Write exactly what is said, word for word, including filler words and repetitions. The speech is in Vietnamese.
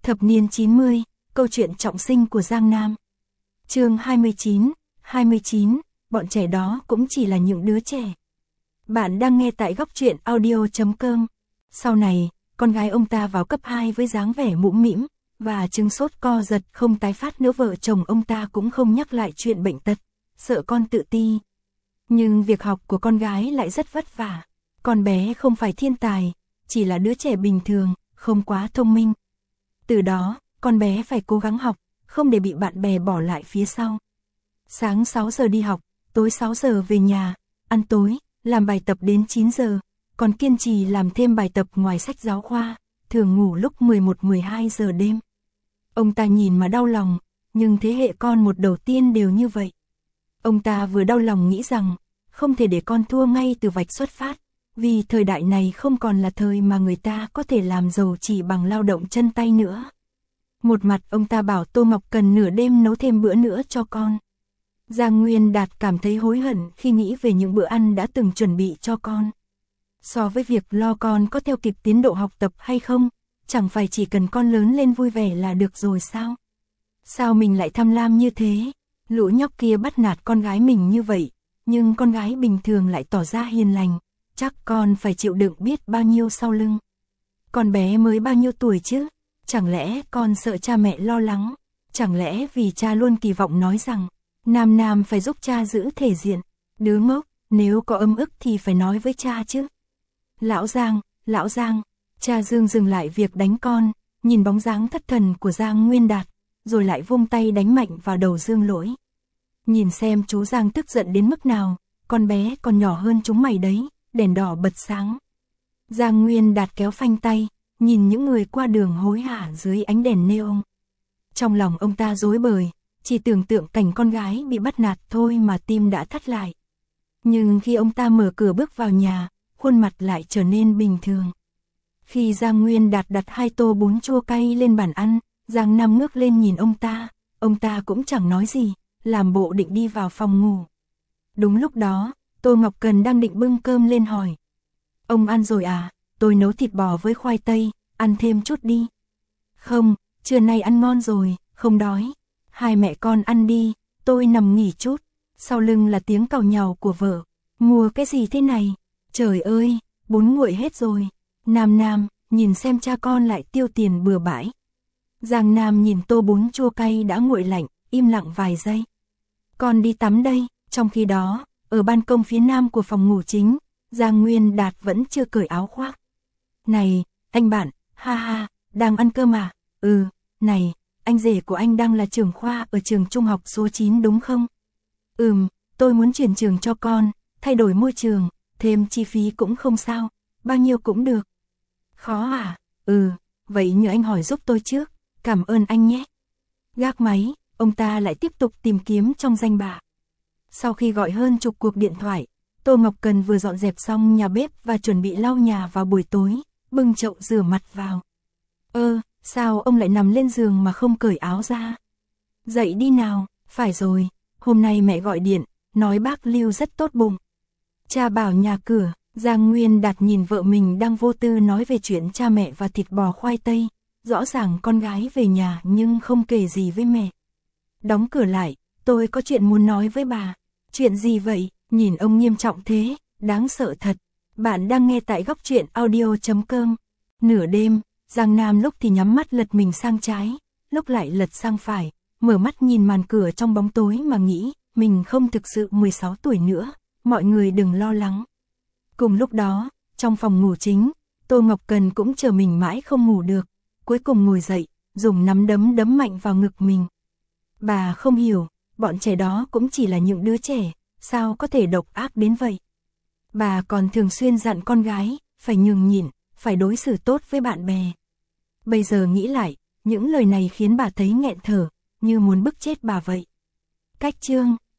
Thập niên chín mươi, câu chuyện trọng sinh của Giang Nam. Chương hai mươi chín, hai mươi chín, bọn trẻ đó cũng chỉ là những đứa trẻ. Bạn đang nghe tại góc truyện audio chấm com. Sau này, con gái ông ta vào cấp hai với dáng vẻ mũm mĩm và chứng sốt co giật không tái phát nữa, vợ chồng ông ta cũng không nhắc lại chuyện bệnh tật, sợ con tự ti. Nhưng việc học của con gái lại rất vất vả. Con bé không phải thiên tài, chỉ là đứa trẻ bình thường, không quá thông minh. Từ đó, con bé phải cố gắng học, không để bị bạn bè bỏ lại phía sau. Sáng sáu giờ đi học, tối sáu giờ về nhà, ăn tối, làm bài tập đến chín giờ, còn kiên trì làm thêm bài tập ngoài sách giáo khoa, thường ngủ lúc mười một mười hai giờ đêm. Ông ta nhìn mà đau lòng, nhưng thế hệ con một đầu tiên đều như vậy. Ông ta vừa đau lòng nghĩ rằng, không thể để con thua ngay từ vạch xuất phát, vì thời đại này không còn là thời mà người ta có thể làm giàu chỉ bằng lao động chân tay nữa. Một mặt ông ta bảo Tô Ngọc cần nửa đêm nấu thêm bữa nữa cho con. Giang Nguyên Đạt cảm thấy hối hận khi nghĩ về những bữa ăn đã từng chuẩn bị cho con. So với việc lo con có theo kịp tiến độ học tập hay không, chẳng phải chỉ cần con lớn lên vui vẻ là được rồi sao? Sao mình lại tham lam như thế? Lũ nhóc kia bắt nạt con gái mình như vậy, nhưng con gái bình thường lại tỏ ra hiền lành, chắc con phải chịu đựng biết bao nhiêu sau lưng. Con bé mới bao nhiêu tuổi chứ? Chẳng lẽ con sợ cha mẹ lo lắng? Chẳng lẽ vì cha luôn kỳ vọng nói rằng Nam Nam phải giúp cha giữ thể diện? Đứa ngốc, nếu có ấm ức thì phải nói với cha chứ. Lão Giang, Lão Giang, cha Dương dừng lại việc đánh con, nhìn bóng dáng thất thần của Giang Nguyên Đạt, rồi lại vung tay đánh mạnh vào đầu Dương Lỗi. Nhìn xem chú Giang tức giận đến mức nào, con bé còn nhỏ hơn chúng mày đấy, đèn đỏ bật sáng. Giang Nguyên Đạt kéo phanh tay, nhìn những người qua đường hối hả dưới ánh đèn neon. Trong lòng ông ta rối bời, chỉ tưởng tượng cảnh con gái bị bắt nạt thôi mà tim đã thắt lại. Nhưng khi ông ta mở cửa bước vào nhà, khuôn mặt lại trở nên bình thường. Khi Giang Nguyên Đạt đặt hai tô bún chua cay lên bàn ăn, Giang Nam ngước lên nhìn ông ta, ông ta cũng chẳng nói gì, làm bộ định đi vào phòng ngủ. Đúng lúc đó, Tô Ngọc Cần đang định bưng cơm lên hỏi. Ông ăn rồi à? Tôi nấu thịt bò với khoai tây, ăn thêm chút đi. Không, trưa nay ăn ngon rồi, không đói. Hai mẹ con ăn đi, tôi nằm nghỉ chút. Sau lưng là tiếng càu nhàu của vợ. Mua cái gì thế này? Trời ơi, bún nguội hết rồi. Nam Nam, nhìn xem cha con lại tiêu tiền bừa bãi. Giang Nam nhìn tô bún chua cay đã nguội lạnh, im lặng vài giây. Con đi tắm đây. Trong khi đó, ở ban công phía nam của phòng ngủ chính, Giang Nguyên Đạt vẫn chưa cởi áo khoác. Này, anh bạn, ha ha, đang ăn cơm à? Ừ, này, anh rể của anh đang là trưởng khoa ở trường trung học số chín đúng không? Ừm, tôi muốn chuyển trường cho con, thay đổi môi trường, thêm chi phí cũng không sao, bao nhiêu cũng được. Khó à? Ừ, vậy nhờ anh hỏi giúp tôi trước, cảm ơn anh nhé. Gác máy, ông ta lại tiếp tục tìm kiếm trong danh bạ. Sau khi gọi hơn chục cuộc điện thoại, Tô Ngọc Cần vừa dọn dẹp xong nhà bếp và chuẩn bị lau nhà vào buổi tối, bưng chậu rửa mặt vào. Ơ, sao ông lại nằm lên giường mà không cởi áo ra? Dậy đi nào, phải rồi, hôm nay mẹ gọi điện, nói bác Lưu rất tốt bụng. Cha bảo nhà cửa, Giang Nguyên Đạt nhìn vợ mình đang vô tư nói về chuyện cha mẹ và thịt bò khoai tây, rõ ràng con gái về nhà nhưng không kể gì với mẹ. Đóng cửa lại, tôi có chuyện muốn nói với bà. Chuyện gì vậy? Nhìn ông nghiêm trọng thế, đáng sợ thật. Bạn đang nghe tại góc truyện audio chấm com. Nửa đêm, Giang Nam lúc thì nhắm mắt lật mình sang trái, lúc lại lật sang phải, mở mắt nhìn màn cửa trong bóng tối mà nghĩ, mình không thực sự mười sáu tuổi nữa, mọi người đừng lo lắng. Cùng lúc đó, trong phòng ngủ chính, Tô Ngọc Cần cũng chờ mình mãi không ngủ được, cuối cùng ngồi dậy, dùng nắm đấm đấm mạnh vào ngực mình. Bà không hiểu, bọn trẻ đó cũng chỉ là những đứa trẻ, sao có thể độc ác đến vậy? Bà còn thường xuyên dặn con gái, phải nhường nhịn, phải đối xử tốt với bạn bè. Bây giờ nghĩ lại, những lời này khiến bà thấy nghẹn thở, như muốn bức chết bà vậy. Cách chương,